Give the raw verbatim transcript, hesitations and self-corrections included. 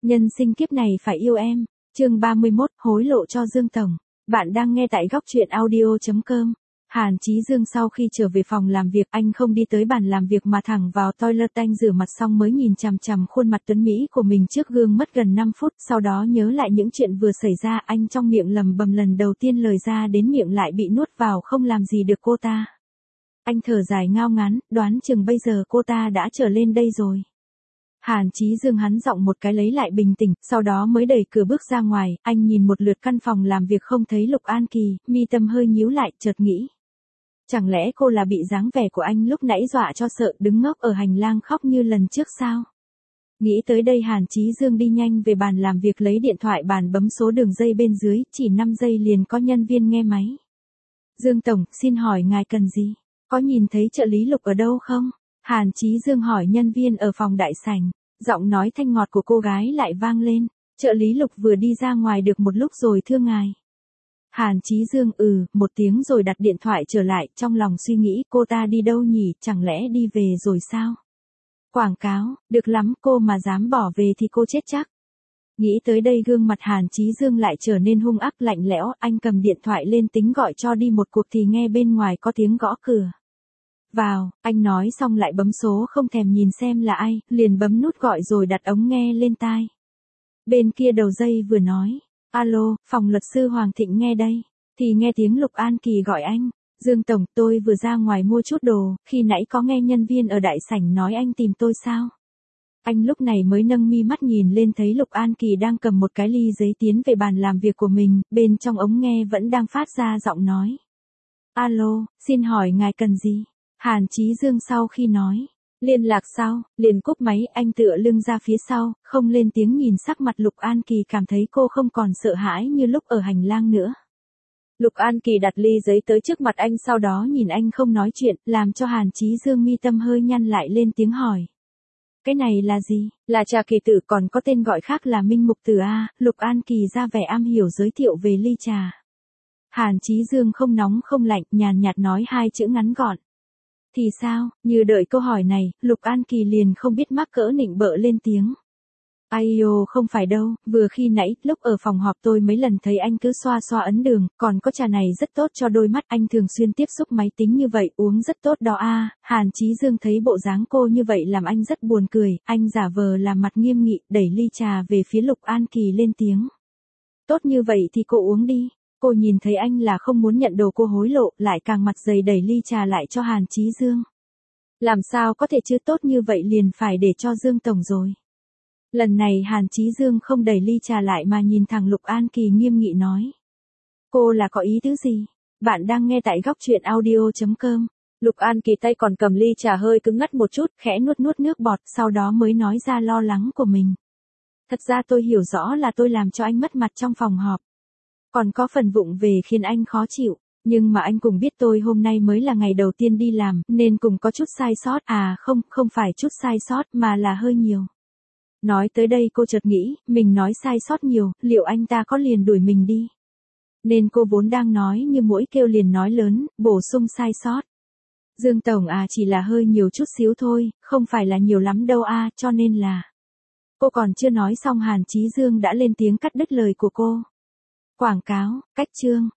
Nhân sinh kiếp này phải yêu em. Chương ba mươi mốt, hối lộ cho Dương Tổng. Bạn đang nghe tại góc truyện audio chấm com. Hàn Chí Dương sau khi trở về phòng làm việc, anh không đi tới bàn làm việc mà thẳng vào toilet. Anh rửa mặt xong mới nhìn chằm chằm khuôn mặt tuấn mỹ của mình trước gương mất gần năm phút, sau đó nhớ lại những chuyện vừa xảy ra. Anh trong miệng lầm bầm lần đầu tiên lời ra đến miệng lại bị nuốt vào, không làm gì được cô ta. Anh thở dài ngao ngán, đoán chừng bây giờ cô ta đã trở lên đây rồi. Hàn Chí Dương hắn giọng một cái lấy lại bình tĩnh, sau đó mới đẩy cửa bước ra ngoài. Anh nhìn một lượt căn phòng làm việc không thấy Lục An Kỳ, mi tâm hơi nhíu lại, chợt nghĩ. Chẳng lẽ cô là bị dáng vẻ của anh lúc nãy dọa cho sợ, đứng ngốc ở hành lang khóc như lần trước sao? Nghĩ tới đây Hàn Chí Dương đi nhanh về bàn làm việc lấy điện thoại bàn bấm số đường dây bên dưới, chỉ năm giây liền có nhân viên nghe máy. Dương Tổng, xin hỏi ngài cần gì? Có nhìn thấy trợ lý Lục ở đâu không? Hàn Chí Dương hỏi nhân viên ở phòng đại sảnh, giọng nói thanh ngọt của cô gái lại vang lên, trợ lý Lục vừa đi ra ngoài được một lúc rồi thưa ngài. Hàn Chí Dương ừ, một tiếng rồi đặt điện thoại trở lại, trong lòng suy nghĩ cô ta đi đâu nhỉ, chẳng lẽ đi về rồi sao? Quảng cáo, được lắm, cô mà dám bỏ về thì cô chết chắc. Nghĩ tới đây gương mặt Hàn Chí Dương lại trở nên hung ác lạnh lẽo, anh cầm điện thoại lên tính gọi cho đi một cuộc thì nghe bên ngoài có tiếng gõ cửa. Vào, anh nói xong lại bấm số không thèm nhìn xem là ai, liền bấm nút gọi rồi đặt ống nghe lên tai. Bên kia đầu dây vừa nói, alo, phòng luật sư Hoàng Thịnh nghe đây, thì nghe tiếng Lục An Kỳ gọi anh, Dương Tổng, tôi vừa ra ngoài mua chút đồ, khi nãy có nghe nhân viên ở đại sảnh nói anh tìm tôi sao? Anh lúc này mới nâng mi mắt nhìn lên thấy Lục An Kỳ đang cầm một cái ly giấy tiến về bàn làm việc của mình, bên trong ống nghe vẫn đang phát ra giọng nói. Alo, xin hỏi ngài cần gì? Hàn Chí Dương sau khi nói, liên lạc sao, liền cúp máy. Anh tựa lưng ra phía sau, không lên tiếng, nhìn sắc mặt Lục An Kỳ cảm thấy cô không còn sợ hãi như lúc ở hành lang nữa. Lục An Kỳ đặt ly giấy tới trước mặt anh, sau đó nhìn anh không nói chuyện, làm cho Hàn Chí Dương mi tâm hơi nhăn lại, lên tiếng hỏi. Cái này là gì? Là trà kỳ tử, còn có tên gọi khác là Minh Mục Tử a. Lục An Kỳ ra vẻ am hiểu giới thiệu về ly trà. Hàn Chí Dương không nóng không lạnh, nhàn nhạt nói hai chữ ngắn gọn. Thì sao? Như đợi câu hỏi này, Lục An Kỳ liền không biết mắc cỡ nịnh bợ lên tiếng. Ai ô, không phải đâu, vừa khi nãy, lúc ở phòng họp tôi mấy lần thấy anh cứ xoa xoa ấn đường, còn có trà này rất tốt cho đôi mắt, anh thường xuyên tiếp xúc máy tính như vậy, uống rất tốt đó a. Hàn Chí Dương thấy bộ dáng cô như vậy làm anh rất buồn cười, anh giả vờ làm mặt nghiêm nghị, đẩy ly trà về phía Lục An Kỳ lên tiếng. Tốt như vậy thì cô uống đi. Cô nhìn thấy anh là không muốn nhận đồ cô hối lộ, lại càng mặt dày đẩy ly trà lại cho Hàn Chí Dương. Làm sao có thể chứ, tốt như vậy liền phải để cho Dương Tổng rồi. Lần này Hàn Chí Dương không đẩy ly trà lại mà nhìn thẳng Lục An Kỳ nghiêm nghị nói. Cô là có ý tứ gì? Bạn đang nghe tại góc truyện audio chấm com. Lục An Kỳ tay còn cầm ly trà hơi cứng ngắt một chút, khẽ nuốt nuốt nước bọt, sau đó mới nói ra lo lắng của mình. Thật ra tôi hiểu rõ là tôi làm cho anh mất mặt trong phòng họp. Còn có phần vụng về khiến anh khó chịu, nhưng mà anh cũng biết tôi hôm nay mới là ngày đầu tiên đi làm, nên cũng có chút sai sót, à không, không phải chút sai sót mà là hơi nhiều. Nói tới đây cô chợt nghĩ, mình nói sai sót nhiều, liệu anh ta có liền đuổi mình đi? Nên cô vốn đang nói như muỗi kêu liền nói lớn, bổ sung sai sót. Dương Tổng à, chỉ là hơi nhiều chút xíu thôi, không phải là nhiều lắm đâu a, cho nên là. Cô còn chưa nói xong Hàn Chí Dương đã lên tiếng cắt đứt lời của cô. Quảng cáo, cách chương.